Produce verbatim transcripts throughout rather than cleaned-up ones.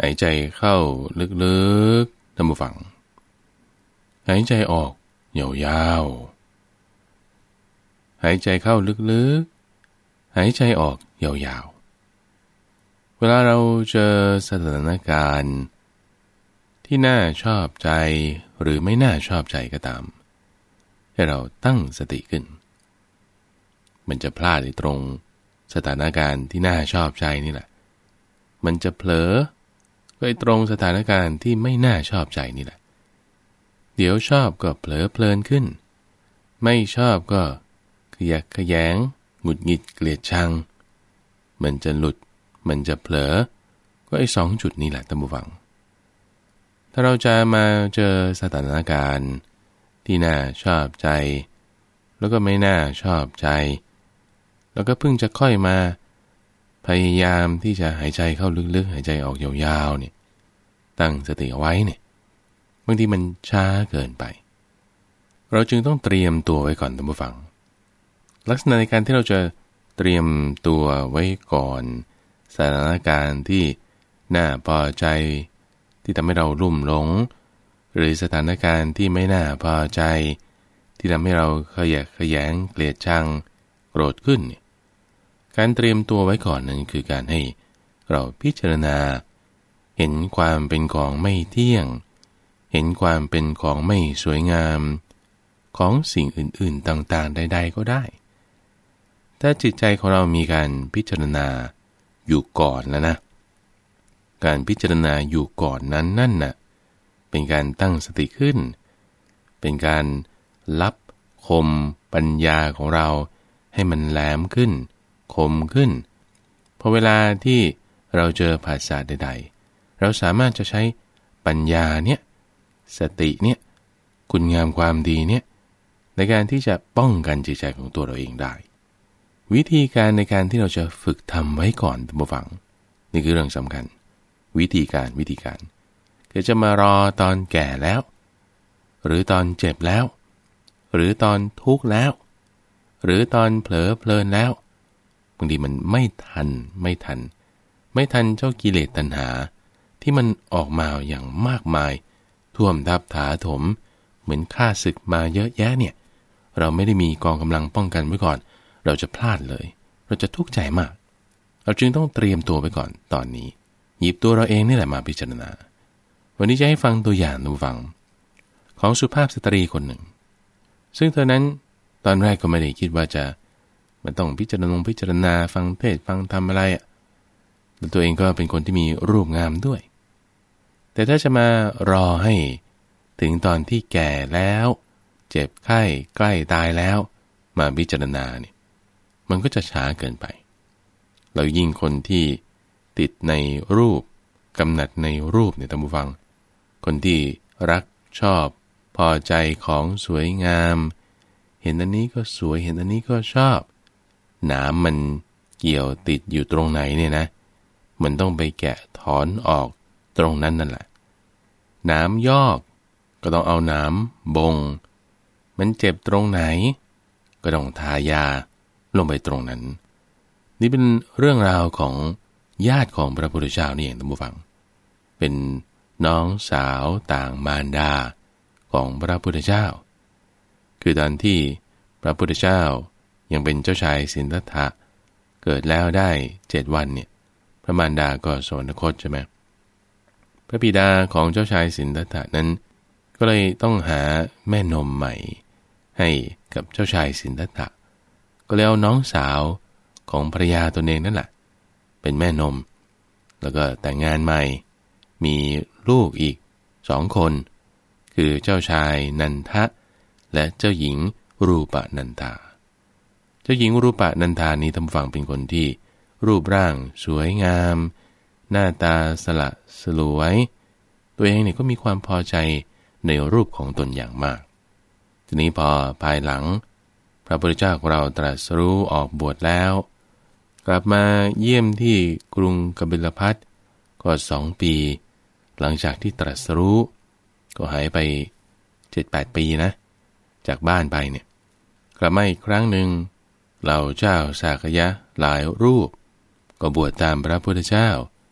หายใจเข้าลึกๆท่านผู้ฟังหายใจออกยาวๆหายใจเข้าลึกๆหายใจออกยาวๆเวลาเราเจอสถานการณ์ที่น่าชอบใจหรือไม่น่าชอบใจก็ตามให้เราตั้งสติขึ้นมันจะพลาดในตรงสถานการณ์ที่น่าชอบใจนี่แหละมันจะเผลอก็ตรงสถานการณ์ที่ไม่น่าชอบใจนี่แหละเดี๋ยวชอบก็เผลอเพลินขึ้นไม่ชอบก็ขยักขยงหงุดหงิดเกลียดชังมันจะหลุดมันจะเผลอก็ไอ้สองจุดนี้แหละท่านผู้ฟังถ้าเราจะมาเจอสถานการณ์ที่น่าชอบใจแล้วก็ไม่น่าชอบใจแล้วก็เพิ่งจะค่อยมาพยายามที่จะหายใจเข้าลึกๆหายใจออกยาวๆเนี่ยตั้งสติเอาไว้เนี่ยบางทีมันช้าเกินไปเราจึงต้องเตรียมตัวไว้ก่อนท่านผู้ฟังลักษณะในการที่เราจะเตรียมตัวไว้ก่อนสถานการณ์ที่น่าพอใจที่ทำให้เราลุ่มหลงหรือสถานการณ์ที่ไม่น่าพอใจที่ทำให้เราขยะแขยงเกลียดชังโกรธขึ้นเนี่ยการเตรียมตัวไว้ก่อนนั้นคือการให้เราพิจารณาเห็นความเป็นของไม่เที่ยงเห็นความเป็นของไม่สวยงามของสิ่งอื่นๆต่างๆใดๆก็ได้ถ้าจิตใจของเรามีการพิจารณาอยู่ก่อนแล้วนะการพิจารณาอยู่ก่อนนั้นนั่นน่ะเป็นการตั้งสติขึ้นเป็นการรับคมปัญญาของเราให้มันแหลมขึ้นคมขึ้นพอเวลาที่เราเจอภาษาใดๆเราสามารถจะใช้ปัญญาเนี่ยสติเนี่ยคุณงามความดีเนี่ยในการที่จะป้องกันจิตใจของตัวเราเองได้วิธีการในการที่เราจะฝึกทำไว้ก่อนท่านผู้ฟังนี่คือเรื่องสำคัญวิธีการวิธีการคือจะมารอตอนแก่แล้วหรือตอนเจ็บแล้วหรือตอนทุกข์แล้วหรือตอนเผลอเพลินแล้วบางทีมันไม่ทันไม่ทันไม่ทันเจ้ากิเลสตัณหาที่มันออกมาอย่างมากมายท่วมทับถาถมเหมือนข้าศึกมาเยอะแยะเนี่ยเราไม่ได้มีกองกำลังป้องกันไว้ก่อนเราจะพลาดเลยเราจะทุกข์ใจมากเราจึงต้องเตรียมตัวไว้ก่อนตอนนี้หยิบตัวเราเองนี่แหละมาพิจารณาวันนี้จะให้ฟังตัวอย่างดูฟังของสุภาพสตรีคนหนึ่งซึ่งเธอนั้นตอนแรกก็ไม่ได้คิดว่าจะมันต้องพิจารณาพิจารณาฟังเทศฟังธรรมอะไรอ่ะแล้วตัวเองก็เป็นคนที่มีรูปงามด้วยแต่ถ้าจะมารอให้ถึงตอนที่แก่แล้วเจ็บไข้ใกล้ตายแล้วมาพิจารณาเนี่ยมันก็จะช้าเกินไปแล้วยิ่งคนที่ติดในรูปกำหนัดในรูปเนี่ยท่านผู้ฟังคนที่รักชอบพอใจของสวยงามเห็นอันนี้ก็สวยเห็นอันนี้ก็ชอบหนามมันเกี่ยวติดอยู่ตรงไหนเนี่ยนะมันต้องไปแกะถอนออกตรงนั้นนั่นแหละหนามยอกก็ต้องเอาหนามบงมันเจ็บตรงไหนก็ต้องทายาลงไปตรงนั้นนี่เป็นเรื่องราวของญาติของพระพุทธเจ้านี่เองท่านผู้ฟังเป็นน้องสาวต่างมารดาของพระพุทธเจ้าคือตอนที่พระพุทธเจ้ายังเป็นเจ้าชายสิทธัตถะเกิดแล้วได้เจ็ดวันเนี่ยพระมารดาก็สวรรคตใช่ไหมพระบิดาของเจ้าชายสิทธัตถะนั้นก็เลยต้องหาแม่นมใหม่ให้กับเจ้าชายสิทธัตถะก็เลยเอาน้องสาวของภรรยาตนเองนั่นแหละเป็นแม่นมแล้วก็แต่งงานใหม่มีลูกอีกสองคนคือเจ้าชายนันทะและเจ้าหญิงรูปนันทาเจ้าหญิงรูปนันทานี้ทำฝังเป็นคนที่รูปร่างสวยงามหน้าตาสละสลวยตัวเองเนี่ยก็มีความพอใจในรูปของตนอย่างมากทีนี้พอภายหลังพระพุทธเจ้าของเราตรัสรู้ออกบวชแล้วกลับมาเยี่ยมที่กรุงกบิลพัสดุก็สองปีหลังจากที่ตรัสรู้ก็หายไป เจ็ดแปด ปีนะจากบ้านไปเนี่ยกลับมาอีกครั้งหนึ่งเหล่าเจ้าสากยะหลายรูปก็บวชตามพระพุทธเจ้า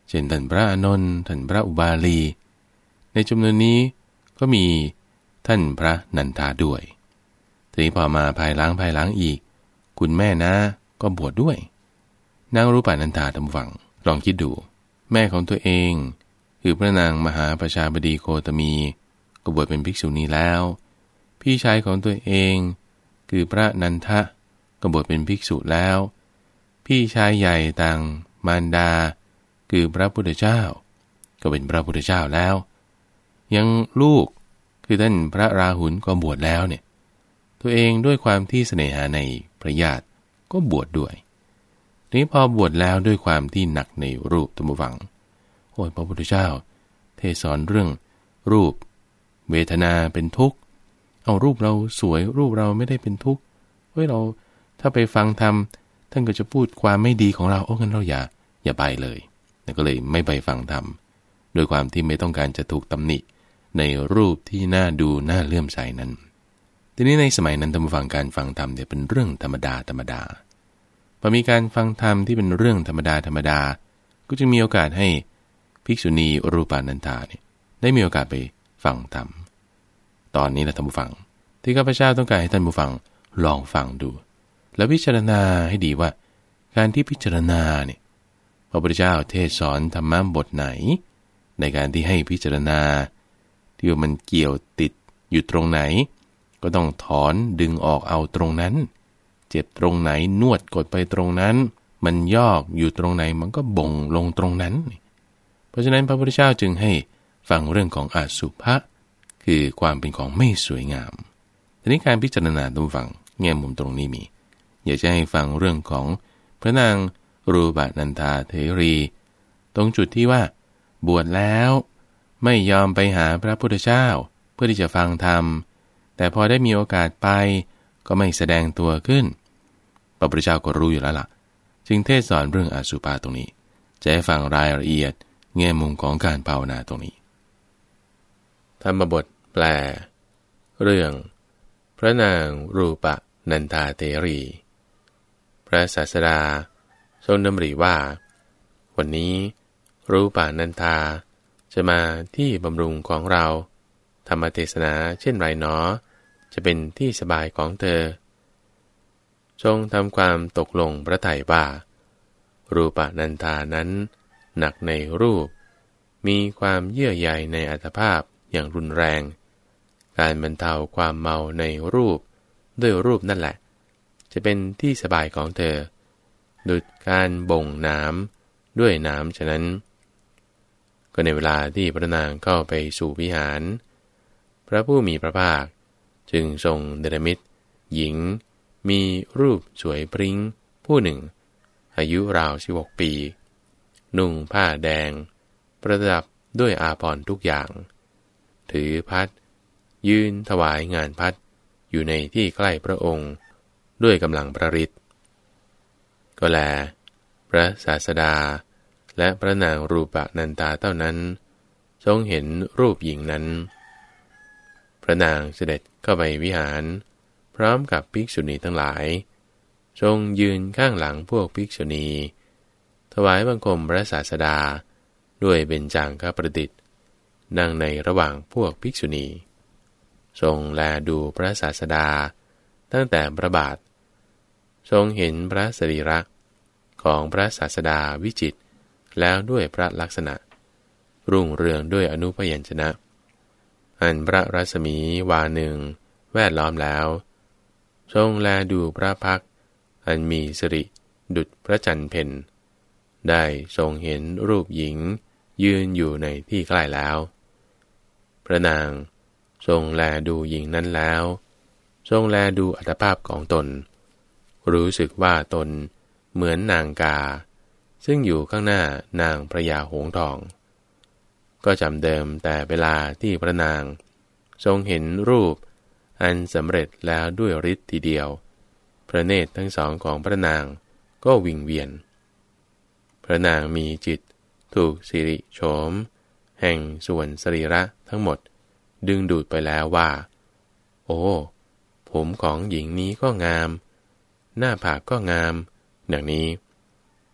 เช่นท่านพระอานนท์ท่านพระอุบาลีในจำนวนนี้ก็มีท่านพระนันทาด้วยทีนี้พอมาภายหลังภายหลังอีกคุณแม่นะก็บวชดด้วยนางรูปานันทาทำฝังลองคิดดูแม่ของตัวเองคือพระนางมหาประชาบดีโคตมีก็บวชเป็นภิกษุณีแล้วพี่ชายของตัวเองคือพระนันทะก็บวชเป็นภิกษุแล้วพี่ชายใหญ่ต่างมารดาคือพระพุทธเจ้าก็เป็นพระพุทธเจ้าแล้วยังลูกคือท่านพระราหุลก็บวชแล้วเนี่ยตัวเองด้วยความที่เสน่หาในพระญาติก็บวชดด้วยทีนี้พอบวชแล้วด้วยความที่หนักในรูปตัมวังโอ้ยพระพุทธเจ้าเทศสอนเรื่องรูปเวทนาเป็นทุกข์เอารูปเราสวยรูปเราไม่ได้เป็นทุกข์เฮ้ยเราถ้าไปฟังธรรมท่านก็จะพูดความไม่ดีของเราโอ้งั้นเราอย่าอย่าไปเลยแล้วก็เลยไม่ไปฟังธรรมโดยความที่ไม่ต้องการจะถูกตำหนิในรูปที่น่าดูน่าเลื่อมใสนั้นทีนี้ในสมัยนั้นธรรมฟังการฟังธรรมเนี่ยเป็นเรื่องธรรมดาธรรมดาพอมีการฟังธรรมที่เป็นเรื่องธรรมดาธรรมดาก็จะมีโอกาสให้ภิกษุณีรูปานันทาเนี่ยได้มีโอกาสไปฟังธรรมตอนนี้นะท่านผู้ฟังที่ข้าพเจ้าต้องการให้ท่านผู้ฟังลองฟังดูแล้วพิจารณาให้ดีว่าการที่พิจารณาเนี่ยพระพุทธเจ้าเทศสอนธรรมะบทไหนในการที่ให้พิจารณาที่ว่ามันเกี่ยวติดอยู่ตรงไหนก็ต้องถอนดึงออกเอาตรงนั้นเจ็บตรงไหนนวดกดไปตรงนั้นมันยอกอยู่ตรงไหนมันก็บ่งลงตรงนั้นเพราะฉะนั้นพระพุทธเจ้าจึงให้ฟังเรื่องของอสุภะคือความเป็นของไม่สวยงามทีนี้การพิจารณาดูฟังแง่มุมตรงนี้มีอยากจะให้ฟังเรื่องของพระนางรูปนันทาเถรีตรงจุดที่ว่าบวชแล้วไม่ยอมไปหาพระพุทธเจ้าเพื่อที่จะฟังธรรมแต่พอได้มีโอกาสไปก็ไม่แสดงตัวขึ้นพระพุทธเจ้าก็รู้อยู่แล้วล่ะจึงเทศสอนเรื่องอสุภะตรงนี้จะให้ฟังรายละเอียดแง่มุมของการภาวนาตรงนี้ธรรมบทแปลเรื่องพระนางรูปนันทาเถรีพระศาสดาทรงดำริว่าวันนี้รูปนันทาจะมาที่บำรุงของเราธรรมเทศนาเช่นไรหนอจะเป็นที่สบายของเธอทรงทำความตกลงพระทัยว่ารูปนันทานั้นหนักในรูปมีความเยื่อใยในอัตภาพอย่างรุนแรงการบรรเทาความเมาในรูปด้วยรูปนั่นแหละจะเป็นที่สบายของเธอดุจการบ่งน้ำด้วยน้ำฉะนั้นก็ในเวลาที่พระนางเข้าไปสู่วิหารพระผู้มีพระภาคจึงทรงเนรมิตหญิงมีรูปสวยปริ้งผู้หนึ่งอายุราวสิบหกปีนุ่งผ้าแดงประดับด้วยอาภรณ์ทุกอย่างถือพัดยืนถวายงานพัดอยู่ในที่ใกล้พระองค์ด้วยกำลังประฤทธิ์ก็แลพระศาสดาและพระนางรูปนันทาเท่านั้นทรงเห็นรูปหญิงนั้นพระนางเสด็จเข้าไปวิหารพร้อมกับภิกษุณีทั้งหลายทรงยืนข้างหลังพวกภิกษุณีถวายบังคมพระศาสดาด้วยเบญจางคประดิษฐ์นั่งในระหว่างพวกภิกษุณีทรงแลดูพระศาสดาตั้งแต่พระบาททรงเห็นพระสรีระของพระศาสดาวิจิตรแล้วด้วยพระลักษณะรุ่งเรืองด้วยอนุพยัญชนะอันพระรัศมีวาหนึ่งแวดล้อมแล้วทรงแลดูพระพักตร์อันมีสิริดุจพระจันทร์เพ็ญได้ทรงเห็นรูปหญิงยืนอยู่ในที่ใกล้แล้วพระนางทรงแลดูหญิงนั้นแล้วทรงแลดูอัตภาพของตนรู้สึกว่าตนเหมือนนางกาซึ่งอยู่ข้างหน้านางพระยาหงส์ทองก็จำเดิมแต่เวลาที่พระนางทรงเห็นรูปอันสำเร็จแล้วด้วยฤทธิ์ทีเดียวพระเนตรทั้งสองของพระนางก็วิงเวียนพระนางมีจิตถูกสิริโฉมแห่งส่วนสรีระทั้งหมดดึงดูดไปแล้วว่าโอ้ผมของหญิงนี้ก็งามหน้าผากก็งามดังนี้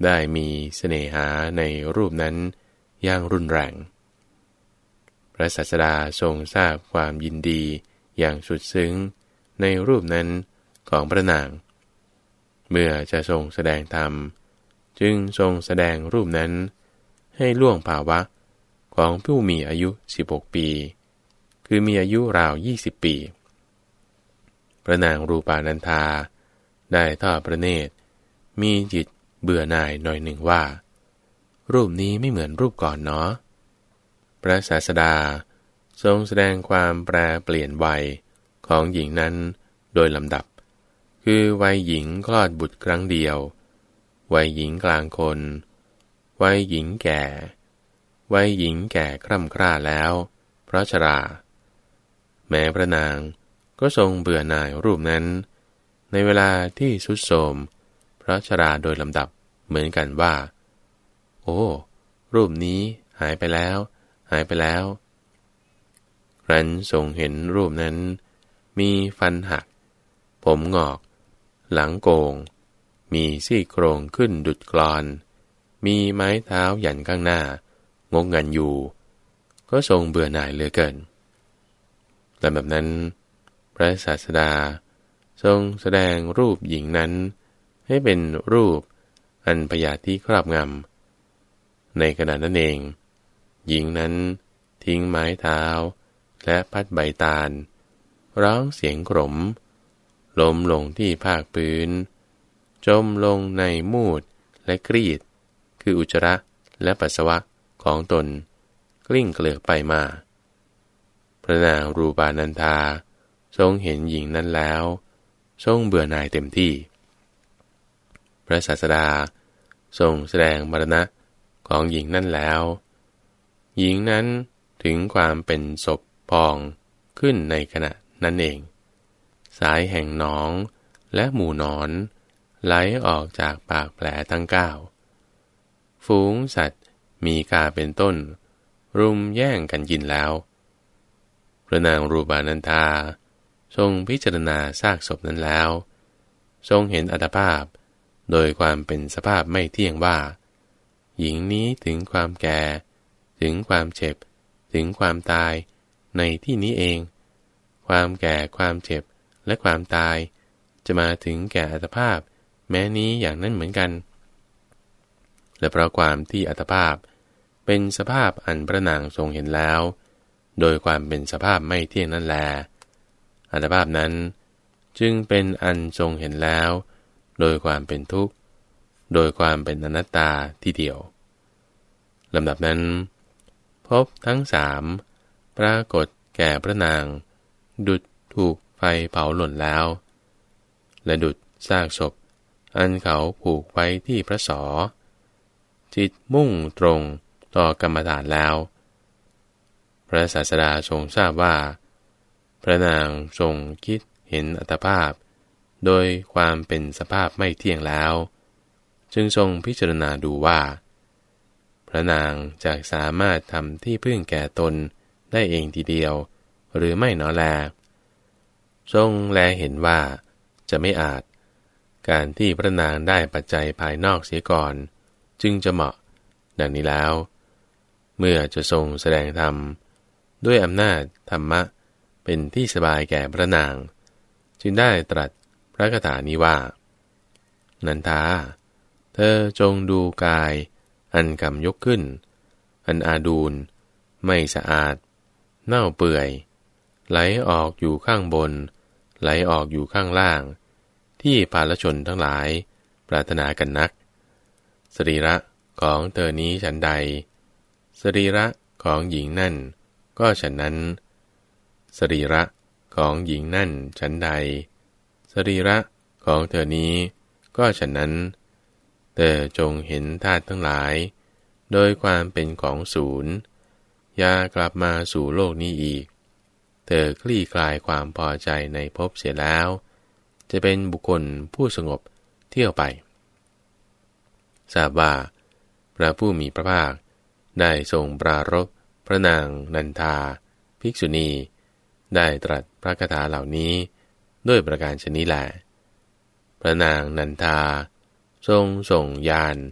ได้มีเสน่หาในรูปนั้นอย่างรุนแรงพระศาสดาทรงทราบความยินดีอย่างสุดซึ้งในรูปนั้นของพระนางเมื่อจะทรงแสดงธรรมจึงทรงแสดงรูปนั้นให้ล่วงภาวะของผู้มีอายุสิบหกปีคือมีอายุราวยี่สิบปีพระนางรูปานันธาได้ทอดพระเนตรมีจิตเบื่อหน่ายหน่อยหนึ่งว่ารูปนี้ไม่เหมือนรูปก่อนเนาะพระศาสดาทรงแสดงความแปรเปลี่ยนวัยของหญิงนั้นโดยลำดับคือวัยหญิงคลอดบุตรครั้งเดียววัยหญิงกลางคนวัยหญิงแก่วัยหญิงแก่คร่ำคร่าแล้วเพราะชราแม้พระนางก็ทรงเบื่อหน่ายรูปนั้นในเวลาที่ทรุดโทรมเพราะชราโดยลำดับเหมือนกันว่าโอ้รูปนี้หายไปแล้วหายไปแล้วครั้นทรงเห็นรูปนั้นมีฟันหักผมงอกหลังโกงมีซี่โครงขึ้นดุจกลอนมีไม้เท้าหยันข้างหน้างกงันอยู่ก็ทรงเบื่อหน่ายเหลือเกินและแบบนั้นพระศาสดาทรงแสดงรูปหญิงนั้นให้เป็นรูปอันพยาธิครอบงำในขณะนั้นเองหญิงนั้นทิ้งไม้เท้าและพัดใบตาลร้องเสียงกร่มล้มลงที่ภาคพื้นจมลงในมูดและกรีดคืออุจจาระและปัสสาวะของตนกลิ้งเกลือกไปมาพระนางรูปานันธาทรงเห็นหญิงนั้นแล้วทรงเบื่อหน่ายเต็มที่พระศาสดาทรงแสดงมรณะของหญิงนั้นแล้วหญิงนั้นถึงความเป็นศพพองขึ้นในขณะนั้นเองสายแห่งหนองและหมู่หนอนไหลออกจากปากแผลทั้งเก้าฝูงสัตว์มีกาเป็นต้นรุมแย่งกันกินแล้วพระนางรูปานันธาทรงพิจารณาซากศพนั้นแล้วทรงเห็นอัตภาพโดยความเป็นสภาพไม่เที่ยงว่าหญิงนี้ถึงความแก่ถึงความเจ็บถึงความตายในที่นี้เองความแก่ความเจ็บและความตายจะมาถึงแก่อัตภาพแม้นี้อย่างนั้นเหมือนกันและเพราะความที่อัตภาพเป็นสภาพอันพระนางทรงเห็นแล้วโดยความเป็นสภาพไม่เที่ยงนั่นแลอัตภาพนั้นจึงเป็นอันทรงเห็นแล้วโดยความเป็นทุกข์โดยความเป็นอนัตตาทีเดียวลำดับนั้นพบทั้งสามปรากฏแก่พระนางดุจถูกไฟเผาหล่นแล้วและดุจซากศพอันเขาผูกไว้ที่พระศอจิตมุ่งตรงต่อกรรมฐานแล้วพระศาสดาทรงทราบว่าพระนางทรงคิดเห็นอัตภาพโดยความเป็นสภาพไม่เที่ยงแล้วจึงทรงพิจารณาดูว่าพระนางจะสามารถทำที่พึ่งแก่ตนได้เองทีเดียวหรือไม่หนอแลทรงแลเห็นว่าจะไม่อาจการที่พระนางได้ปัจจัยภายนอกเสียก่อนจึงจะเหมาะดังนี้แล้วเมื่อจะทรงแสดงธรรมด้วยอำนาจธรรมะเป็นที่สบายแก่พระนางจึงได้ตรัสพระคาถานี้ว่านันทาเธอจงดูกายอันกำยกขึ้นอันอาดูลไม่สะอาดเน่าเปื่อยไหลออกอยู่ข้างบนไหลออกอยู่ข้างล่างที่ภาลชนทั้งหลายปรารถนากันนักสรีระของเธอนี้ฉันใดสรีระของหญิงนั่นก็ฉันนั้นสรีระของหญิงนั่นฉันใดสรีระของเธอนี้ก็ฉันนั้นเธอจงเห็นธาตุทั้งหลายโดยความเป็นของศูนย์อย่ากลับมาสู่โลกนี้อีกเธอคลี่คลายความพอใจในภพเสียแล้วจะเป็นบุคคลผู้สงบเที่ยวไปทราบว่าพระผู้มีพระภาคได้ทรงปรารภพระนางนันทาภิกษุณีได้ตรัสพระคาถาเหล่านี้ด้วยประการชนิดแลพระนางนันทาทรงส่งญาณ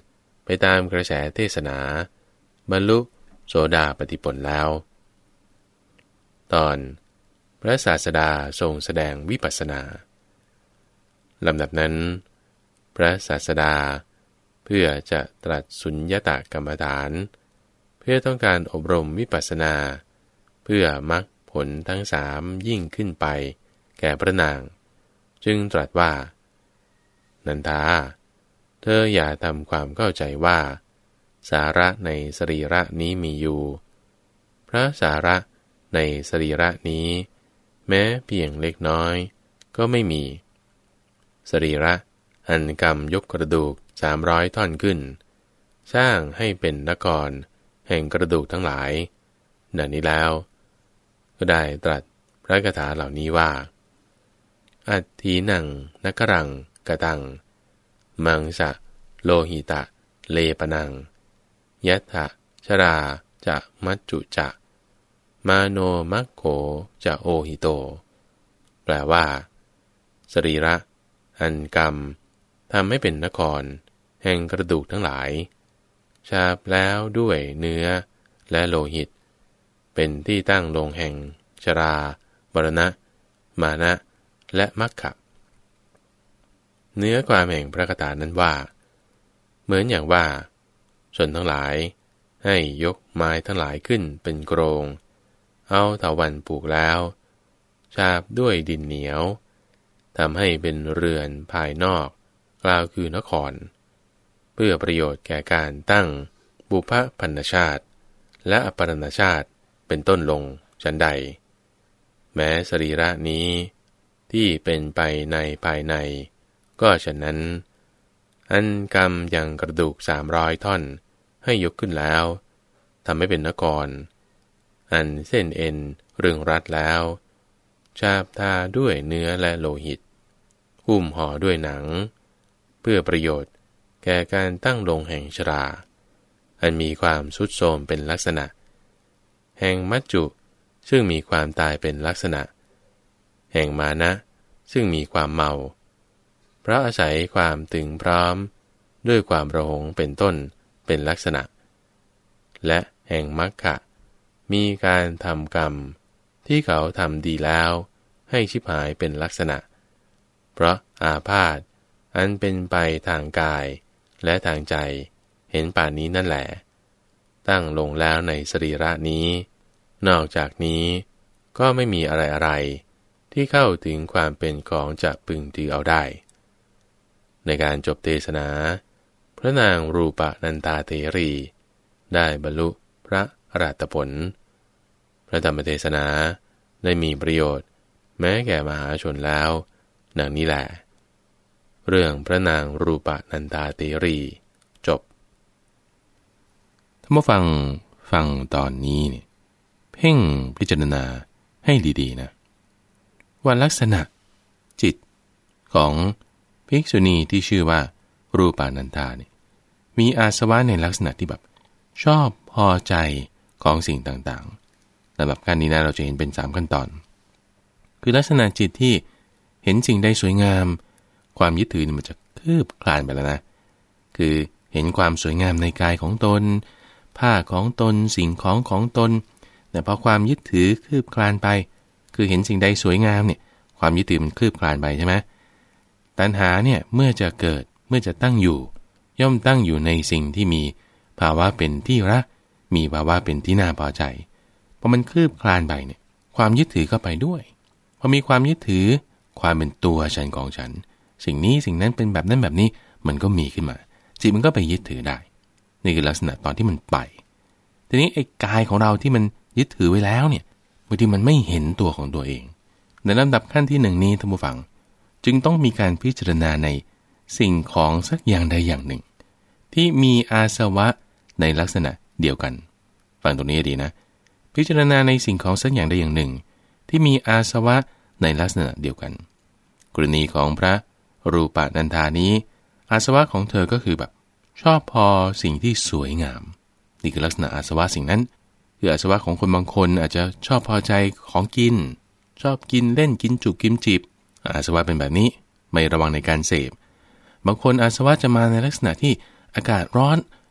ตามกระแสเทศนาบรรลุโสดาปัตติผลแล้วตอนพระศาสดาทรงแสดงวิปัสสนาลำดับนั้นพระศาสดาเพื่อจะตรัสสุญญตกรรมฐานเพื่อต้องการอบรมวิปัสสนาเพื่อมรรคผลทั้งสามยิ่งขึ้นไปแก่พระนางจึงตรัสว่านันทาเธออย่าทำความเข้าใจว่าสาระในสรีระนี้มีอยู่พระสาระในสรีระนี้แม้เพียงเล็กน้อยก็ไม่มีสรีระอันกรรมยกกระดูกสามร้อยท่อนขึ้นสร้างให้เป็นนครแห่งกระดูกทั้งหลายดังนี้แล้วก็ได้ตรัสพระคาถาเหล่านี้ว่าอัตถีนังนักรังกะตังมังสะโลหิตะเลปนังยัตถะชราจะมัจจุจะมาโนมัคโขจะโอหิโตแปลว่าสรีระอันกรรมทำให้เป็นนครแห่งกระดูกทั้งหลายฉาบแล้วด้วยเนื้อและโลหิตเป็นที่ตั้งลงแห่งชรามรณะมานะและมรรคะเนื้อความแห่งพระคาถานั้นว่าเหมือนอย่างว่าชนทั้งหลายให้ยกไม้ทั้งหลายขึ้นเป็นโกรงเอาเถาวัลย์ปลูกแล้วฉาบด้วยดินเหนียวทำให้เป็นเรือนภายนอกกล่าวคือนครเพื่อประโยชน์แก่การตั้งบุพพันธชาติและอปรณชาติเป็นต้นลงฉันใดแม้สรีระนี้ที่เป็นไปในภายในก็ฉะนั้นอันกรรมยังกระดูกสามร้อยท่อนให้ยกขึ้นแล้วทำให้เป็นนครอันเส้นเอ็นเรืองรัดแล้วฉาบทาด้วยเนื้อและโลหิตหุ้มห่อด้วยหนังเพื่อประโยชน์แก่การตั้งลงแห่งชราอันมีความทรุดโทรมเป็นลักษณะแห่งมัจจุซึ่งมีความตายเป็นลักษณะแห่งมานะซึ่งมีความเมาเพราะอาศัยความถึงพร้อมด้วยความระหงเป็นต้นเป็นลักษณะและแห่งมรรคะมีการทำกรรมที่เขาทำดีแล้วให้ชิบหายเป็นลักษณะเพราะอาพาธอันเป็นไปทางกายและทางใจเห็นป่านนี้นั่นแหละตั้งลงแล้วในสรีระนี้นอกจากนี้ก็ไม่มีอะไรอะไรที่เข้าถึงความเป็นของจะพึงถือเอาได้ในการจบเทศนาพระนางรูปนันตาเถรีได้บรรลุพระอรหัตผลพระธรรมเทศนาได้มีประโยชน์แม้แก่มหาชนแล้วดังนี้แหละเรื่องพระนางรูปนันตาเถรีจบท่านผู้ฟังฟังตอนนี้เนี่ยเพ่งพิจารณาให้ดีๆนะว่าลักษณะจิตของภิกษุณีที่ชื่อว่ารูปนันทาเนี่ยมีอาสวะในลักษณะที่แบบชอบพอใจของสิ่งต่างๆสำหรับการนี้นะเราจะเห็นเป็นสามขั้นตอนคือลักษณะจิตที่เห็นสิ่งใดสวยงามความยึดถือนี่มันจะคืบคลานไปแล้วนะคือเห็นความสวยงามในกายของตนผ้าของตนสิ่งของของตนแต่พอความยึดถือคืบคลานไปคือเห็นสิ่งใดสวยงามเนี่ยความยึดถือมันคืบคลานไปใช่ไหมตัณหาเนี่ยเมื่อจะเกิดเมื่อจะตั้งอยู่ย่อมตั้งอยู่ในสิ่งที่มีภาวะเป็นที่รักมีภาวะเป็นที่น่าพอใจพอมันคืบคลานไปเนี่ยความยึดถือก็ไปด้วยพอมีความยึดถือความเป็นตัวฉันของฉันสิ่งนี้สิ่งนั้นเป็นแบบนั้นแบบนี้มันก็มีขึ้นมาจิตมันก็ไปยึดถือได้นี่คือลักษณะตอนที่มันไปทีนี้ไอ้กายของเราที่มันยึดถือไว้แล้วเนี่ยบางทีมันไม่เห็นตัวของตัวเองในลำดับขั้นที่หนึ่งนี้ท่านผู้ฟังจึงต้องมีการพิจารณาในสิ่งของสักอย่างใดอย่างหนึ่งที่มีอาสวะในลักษณะเดียวกันฟังตรงนี้ดีนะพิจารณาในสิ่งของสักอย่างใดอย่างหนึ่งที่มีอาสวะในลักษณะเดียวกันกรณีของพระรูปนันทานี้อาสวะของเธอก็คือแบบชอบพอสิ่งที่สวยงามนี่คือลักษณะอาสวะสิ่งนั้นคืออาสวะของคนบางคนอาจจะชอบพอใจของกินชอบกินเล่นกินจุกกินจิบอาสวะเป็นแบบนี้ไม่ระวังในการเสพบางคนอาสวะจะมาในลักษณะที่อากาศร้อน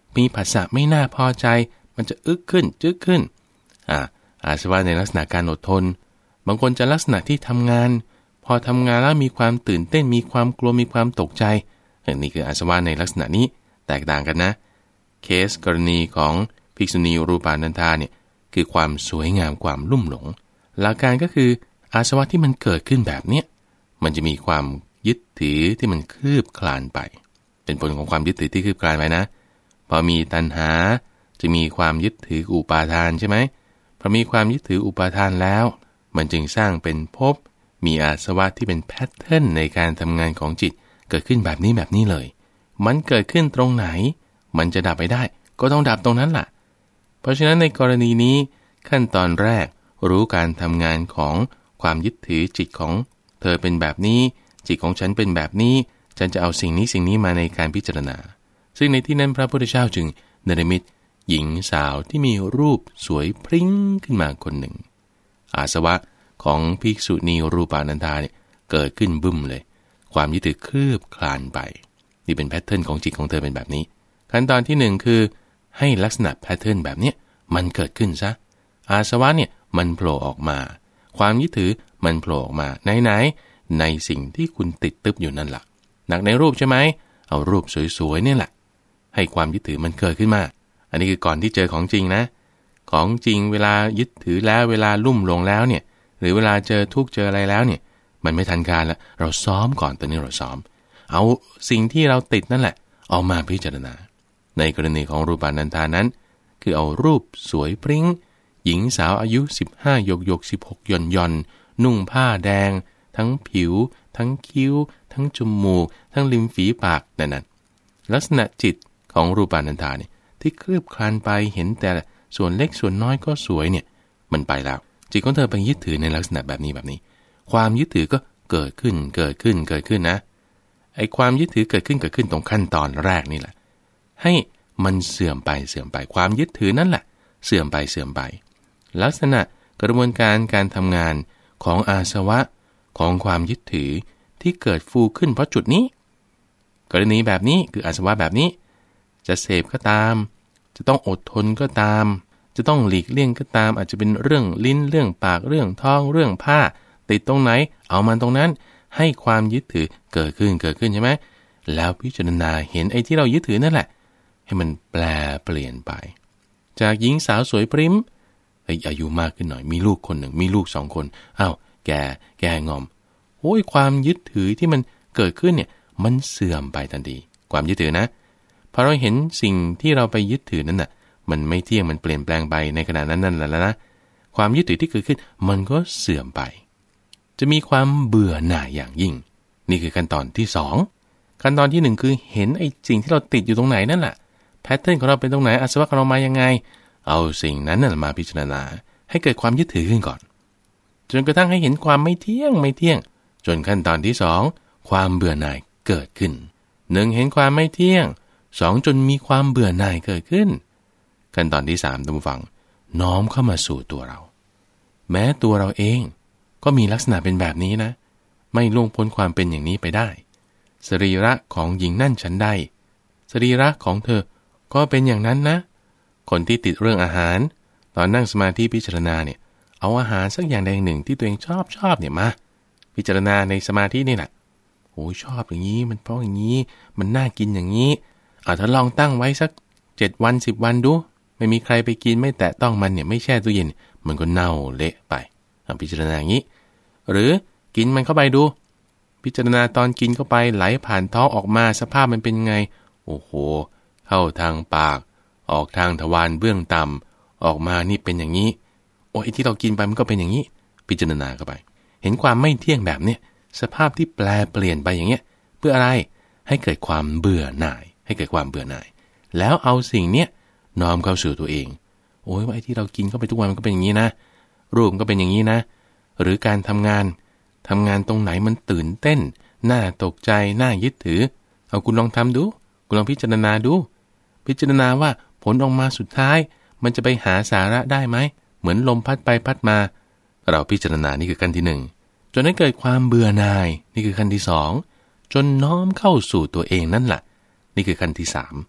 มีผัสสะไม่น่าพอใจมันจะอึกขึ้นจึ๊กขึ้นอ่าอาสวะในลักษณะการอดทนบางคนจะลักษณะที่ทำงานพอทำงานแล้วมีความตื่นเต้นมีความกลัวมีความตกใจนี่คืออาสวะในลักษณะนี้แตกต่างกันนะเคสกรณีของภิกษุณีรูปานันธาเนี่ยคือความสวยงามความลุ่มหลงหลักการก็คืออาสวะที่มันเกิดขึ้นแบบเนี้ยมันจะมีความยึดถือที่มันคืบคลานไปเป็นผลของความยึดถือที่คืบคลานไปนะพอมีตัณหาจะมีความยึดถืออุปาทานใช่ไหมพอมีความยึดถืออุปาทานแล้วมันจึงสร้างเป็นภพมีอาสวะที่เป็นแพทเทิร์นในการทำงานของจิตเกิดขึ้นแบบนี้แบบนี้เลยมันเกิดขึ้นตรงไหนมันจะดับไปได้ก็ต้องดับตรงนั้นล่ะเพราะฉะนั้นในกรณีนี้ขั้นตอนแรกรู้การทำงานของความยึดถือจิตของเธอเป็นแบบนี้จิตของฉันเป็นแบบนี้ฉันจะเอาสิ่งนี้สิ่งนี้มาในการพิจารณาซึ่งในที่นั้นพระพุทธเจ้าจึงเนรมิตหญิงสาวที่มีรูปสวยพริ้งขึ้นมาคนหนึ่งอาสวะของภิกษุณีรูปานันธาเนี่ยเกิดขึ้นบึ้มเลยความยึดถือคืบคลานไปนี่เป็นแพทเทิร์นของจิตของเธอเป็นแบบนี้ขั้นตอนที่หนึ่งคือให้ลักษณะแพทเทิร์นแบบนี้มันเกิดขึ้นซะอาสวะเนี่ยมันโผล่ออกมาความยึดถือมันโผล่ออกมาไหนๆในสิ่งที่คุณติดตึ๊บอยู่นั่นแหละหนักในรูปใช่ไหมเอารูปสวยๆเนี่ยแหละให้ความยึดถือมันเกิดขึ้นมาอันนี้คือก่อนที่เจอของจริงนะของจริงเวลายึดถือแล้วเวลาลุ่มลงแล้วเนี่ยหรือเวลาเจอทุกข์เจออะไรแล้วเนี่ยมันไม่ทันการแล้วเราซ้อมก่อนตอนนี้เราซ้อมเอาสิ่งที่เราติดนั่นแหละเอามาพิจารณาในกรณีของรูปานันธานั้นคือเอารูปสวยปริ้งหญิงสาวอายุสิบห้าหยกหยกสิบหกย่อนย่อนนุ่งผ้าแดงทั้งผิวทั้งคิ้วทั้งจมูกทั้งริมฝีปากนั่นๆลักษณะจิตของรูปานันธาเนี่ยที่คลืบคลานไปเห็นแต่ส่วนเล็กส่วนน้อยก็สวยเนี่ยมันไปแล้วจิตของเธอไปยึดถือในลักษณะแบบนี้แบบนี้ความยึดถือก็เกิดขึ้นเกิดขึ้นเกิดขึ้นนะไอ้ความยึดถือเกิดขึ้นเกิดขึ้นตรงขั้นตอนแรกนี่แหละให้มันเสื่อมไปเสื่อมไปความยึดถือนั่นแหละเสื่อมไปเสื่อมไปลักษณะกระบวนการการทำงานของอาสวะของความยึดถือที่เกิดฟูขึ้นเพราะจุดนี้กรณีแบบนี้คืออาสวะแบบนี้จะเสพก็ตามจะต้องอดทนก็ตามจะต้องหลีกเลี่ยงก็ตามอาจจะเป็นเรื่องลิ้นเรื่องปากเรื่องท้องเรื่องผ้าติดตรงไหนเอามันตรงนั้นให้ความยึดถือเกิดขึ้นเกิดขึ้นใช่ไหมแล้วพิจารณาเห็นไอ้ที่เรายึดถือนั่นแหละให้มันแปลเปลี่ยนไปจากหญิงสาวสวยปริ้มอายุมากขึ้นหน่อยมีลูกคนหนึ่งมีลูกสองคนอ้าวแกแกงอมโอ้ยความยึดถือที่มันเกิดขึ้นเนี่ยมันเสื่อมไปทันทีความยึดถือนะพอเราเห็นสิ่งที่เราไปยึดถือนั้นน่ะมันไม่เที่ยงมันเปลี่ยนแปลงไปในขณะนั้นนั่นแหละนะความยึดถือที่เกิดขึ้นมันก็เสื่อมไปจะมีความเบื่อหน่ายอย่างยิ่งนี่คือขั้นตอนที่สองขั้นตอนที่หนึ่งคือเห็นไอ้สิ่งที่เราติดอยู่ตรงไหนนั่นแหละแพทเทิร์นของเราเป็นตรงไหนอาสวะของเรามายังไงเอาสิ่งนั้นน่ะมาพิจารณาให้เกิดความยึดถือขึ้นก่อนจนกระทั่งให้เห็นความไม่เที่ยงไม่เที่ยงจนขั้นตอนที่สองความเบื่อหน่ายเกิดขึ้นหนึ่งเห็นความไม่เที่ยงสองจนมีความเบื่อหน่ายเกิดขึ้นขั้นตอนที่สามท่านผู้ฟังน้อมเข้ามาสู่ตัวเราแม้ตัวเราเองก็มีลักษณะเป็นแบบนี้นะไม่ล่วงพ้นความเป็นอย่างนี้ไปได้สรีระของหญิงนั่นฉันใดสรีระของเธอก็เป็นอย่างนั้นนะคนที่ติดเรื่องอาหารตอนนั่งสมาธิพิจารณาเนี่ยเอาอาหารสักอย่างใดหนึ่งที่ตัวเองชอบชอบเนี่ยมาพิจารณาในสมาธินี่แหละโอ้ชอบอย่างนี้มันเพราะอย่างนี้มันน่ากินอย่างนี้เอาถ้าลองตั้งไว้สักเจ็ดวันสิบวันดูไม่มีใครไปกินไม่แตะต้องมันเนี่ยไม่แช่ตู้เย็นมันก็เน่าเละไปพิจารณาอย่างนี้หรือกินมันเข้าไปดูพิจารณาตอนกินเข้าไปไหลผ่านท้องออกมาสภาพมันเป็นไงโอ้โหเข้าทางปากออกทางทวารเบื้องต่ำออกมานี่เป็นอย่างนี้โอ้ยที่เรากินไปมันก็เป็นอย่างนี้พิจารณาเข้าไปเห็นความไม่เที่ยงแบบเนี้ยสภาพที่แปลเปลี่ยนไปอย่างเงี้ยเพื่ออะไรให้เกิดความเบื่อหน่ายให้เกิดความเบื่อหน่ายแล้วเอาสิ่งเนี้ยน้อมเข้าสู่ตัวเองโอ้ยว่าไอ้ที่เรากินเข้าไปทุกวันมันก็เป็นอย่างนี้นะรูปมันก็เป็นอย่างนี้นะหรือการทำงานทำงานตรงไหนมันตื่นเต้นน่าตกใจน่ายึดถือเอาคุณลองทำดูคุณลองพิจารณาดูพิจารณาว่าผลออกมาสุดท้ายมันจะไปหาสาระได้ไหมเหมือนลมพัดไปพัดมาเราพิจารณานี่คือขั้นที่หนึ่งจนให้เกิดความเบื่อหน่ายนี่คือขั้นที่สองจนน้อมเข้าสู่ตัวเองนั่นแหละนี่คือขั้นที่สาม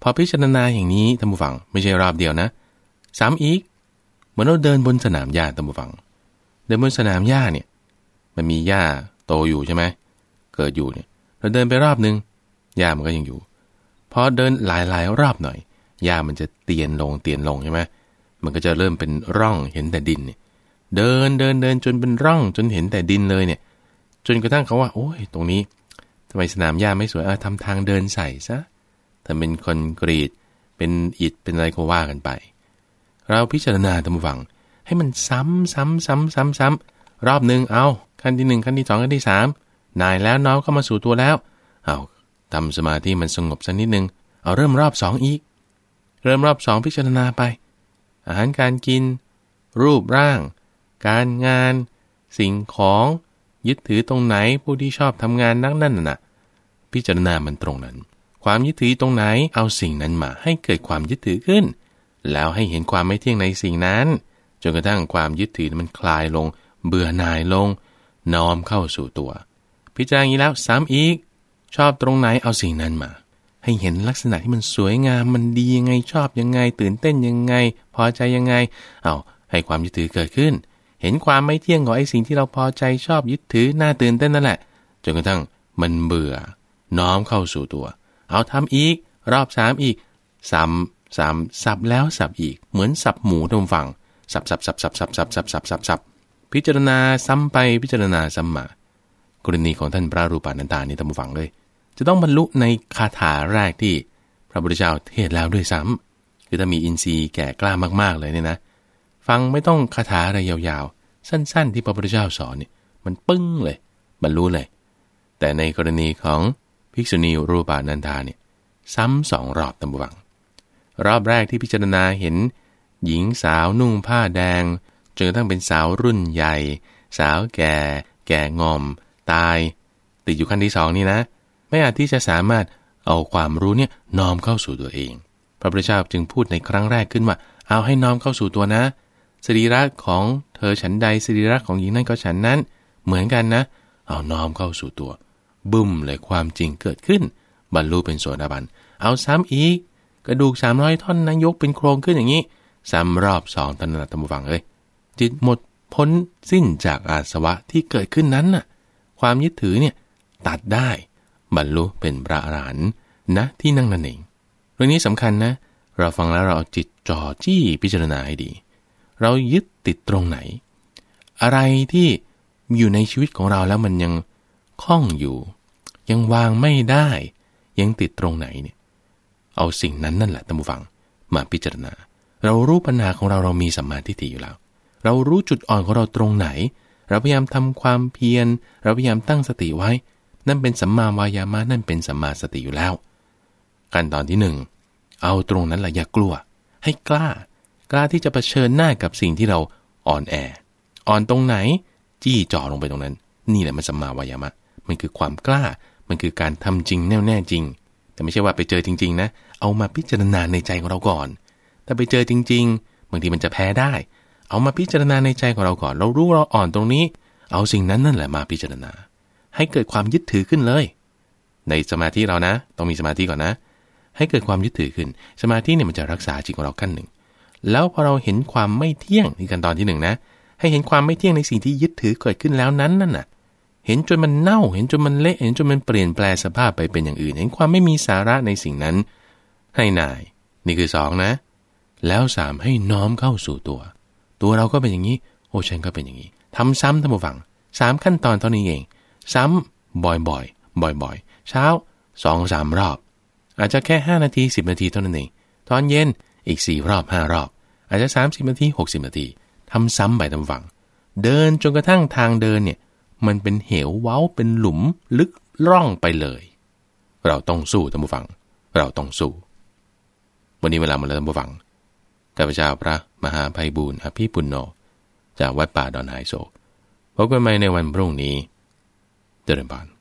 พอพิจารณาอย่างนี้ท่านผู้ฟังไม่ใช่รอบเดียวนะซ้ำอีกเหมือนเราเดินบนสนามหญ้าท่านผู้ฟังเดินบนสนามหญ้าเนี่ยมันมีหญ้าโตอยู่ใช่ไหมเกิดอยู่เนี่ยเราเดินไปรอบนึงหญ้ามันก็ยังอยู่พอเดินหลายๆรอบหน่อยหญ้ามันจะเตียนลงเตียนลงใช่ไหมมันก็จะเริ่มเป็นร่องเห็นแต่ดินเนี่ยเดินเดินเดินจนเป็นร่องจนเห็นแต่ดินเลยเนี่ยจนกระทั่งเขาว่าโอ้ยตรงนี้ทำไมสนามหญ้าไม่สวยเออทำทางเดินใส่ซะถ้าเป็นคอนกรีตเป็นอิฐเป็นอะไรก็ว่ากันไปเราพิจารณาตามฝังให้มันซ้ำซ้ำซ้ำซ้ำซ้ำรอบหนึ่งเอาขั้นที่หนึ่งขั้นที่สองขั้นที่สามนายแล้วน้อมเข้ามาสู่ตัวแล้วเอาทำสมาธิมันสงบสักนิดนึงเอาเริ่มรอบสองอีกเริ่มรอบสองพิจารณาไปอาหารการกินรูปร่างการงานสิ่งของยึดถือตรงไหนผู้ที่ชอบทำงานนักนั่นน่ะพิจารณามันตรงนั้นความยึดถือตรงไหนเอาสิ่งนั้นมาให้เกิดความยึดถือขึ้นแล้วให้เห็นความไม่เที่ยงในสิ่งนั้นจนกระทั่งความยึดถือมันคลายลงเบื่อหน่ายลงน้อมเข้าสู่ตัวพิจารณาอย่างนี้แล้วซ้ำอีกชอบตรงไหนเอาสิ่งนั้นมาให้เห็นลักษณะที่มันสวยงามมันดียังไงชอบยังไงตื่นเต้นยังไงพอใจยังไงเอาให้ความยึดถือเกิดขึ้นเห็นความไม่เที่ยงของไอ้สิ่งที่เราพอใจชอบยึดถือน่าตื่นเต้นนั่นแหละจนกระทั่งมันเบื่อน้อมเข้าสู่ตัวเอาทำอีกรอบสามอีกซ้ำซ้ำสับแล้วสับอีกเหมือนสับหมูทำฟังสับสับสับสับสับสับสับสับสับสับพิจารณาซ้ำไปพิจารณาซ้ำมากรณีของท่านพระรูปานันตานี่ทำฟังเลยจะต้องบรรลุในคาถาแรกที่พระพุทธเจ้าเทศแล้วด้วยซ้ำคือถ้ามีอินทรีย์แก่กล้ามากๆเลยเนี่ยนะฟังไม่ต้องคาถาอะไรยาวๆสั้นๆที่พระพุทธเจ้าสอนเนี่ยมันปึ้งเลยบรรลุเลยแต่ในกรณีของภิกษุณีรูปานันทาเนี่ยซ้ำสองรอบตามฟังรอบแรกที่พิจารณาเห็นหญิงสาวนุ่งผ้าแดงจนกระทั่งเป็นสาวรุ่นใหญ่สาวแก่แก่งอมตายติดอยู่ขั้นที่สองนี่นะไม่อาจที่จะสามารถเอาความรู้เนี่ยน้อมเข้าสู่ตัวเองพระพุทธเจ้าจึงพูดในครั้งแรกขึ้นว่าเอาให้น้อมเข้าสู่ตัวนะสรีระของเธอฉันใดสรีระของหญิงนั่นก็ฉันนั้นเหมือนกันนะเอาน้อมเข้าสู่ตัวบึ้มเลยความจริงเกิดขึ้นบรรลุเป็นโสดาบันเอาซ้ำอีกกระดูกสามร้อยท่อนนะยกเป็นโครงขึ้นอย่างนี้ซ้ำรอบสองท่านนัตตมฟังเลยจิตหมดพ้นสิ้นจากอาสวะที่เกิดขึ้นนั้นน่ะความยึดถือเนี่ยตัดได้บรรลุเป็นพระอรหันต์นะที่นั่งนั่นเองเรื่องนี้สำคัญนะเราฟังแล้วเราเอาจิตจ่อจี้พิจารณาให้ดีเรายึดติดตรงไหนอะไรที่อยู่ในชีวิตของเราแล้วมันยังคล้องอยู่ยังวางไม่ได้ยังติดตรงไหนเนี่ยเอาสิ่งนั้นนั่นแหละท่านผู้ฟังมาพิจารณาเรารู้ปัญหาของเราเรามีสัมมาทิฏฐิอยู่แล้วเรารู้จุดอ่อนของเราตรงไหนเราพยายามทำความเพียรเราพยายามตั้งสติไว้นั่นเป็นสัมมาวายามะนั่นเป็นสัมมาสติอยู่แล้วขั้นตอนที่หนึ่งเอาตรงนั้นแหละอย่ากลัวให้กล้ากล้าที่จะเผชิญหน้ากับสิ่งที่เราอ่อนแออ่อนตรงไหนจี้จ่อลงไปตรงนั้นนี่แหละมันสัมมาวายามะมันคือความกล้ามันคือการทำจริงแน่วแน่จริงแต่ไม่ใช่ว่าไปเจอจริงๆนะเอามาพิจารณาในใจของเราก่อนถ้าไปเจอจริงๆบางทีมันจะแพ้ได้เอามาพิจารณาในใจของเราก่อนเรารู้เราอ่อนตรงนี้เอาสิ่งนั้นนั่นแหละมาพิจารณาให้เกิดความยึดถือขึ้นเลยในสมาธิเรานะต้องมีสมาธิก่อนนะให้เกิดความยึดถือขึ้นสมาธิเนี่ยมันจะรักษาจิตของเราขั้นหนึ่งแล้วพอเราเห็นความไม่เที่ยงในขั้นตอนที่หนึ่งนะให้เห็นความไม่เที่ยงในสิ่งที่ยึดถือเกิดขึ้นแล้วนั้นนั่นน่ะเห็นจนมันเน่าเห็นจนมันเละเห็นจนมันเปลี่ยนแปลสภาพไปเป็นอย่างอื่นเห็นความไม่มีสาระในสิ่งนั้นให้นายนี่คือสองนะแล้วสามให้น้อมเข้าสู่ตัวตัวเราก็เป็นอย่างนี้โอ้ฉันก็เป็นอย่างนี้ทำซ้ำท่านผู้ฟังสามขั้นตอนเท่านี้เองซ้ำบ่อยๆบ่อยๆเช้าสองสามรอบอาจจะแค่ห้านาทีสิบนาทีเท่านั้นเองตอนเย็นอีกสี่รอบห้ารอบอาจจะสามสิบนาทีหกสิบนาทีทำซ้ำไปท่านผู้ฟังเดินจนกระทั่งทางเดินเนี่ยมันเป็นเหวเว้าเป็นหลุมลึกร่องไปเลยเราต้องสู้ท่านผู้ฟังเราต้องสู้วันนี้เวลาหมดแล้วท่านผู้ฟังข้าพเจ้าพระมหาไพบูลย์อภิปุณโญจากวัดป่าดอนไฮโศกพบกันใหม่ในวันพรุ่งนี้เจริญพร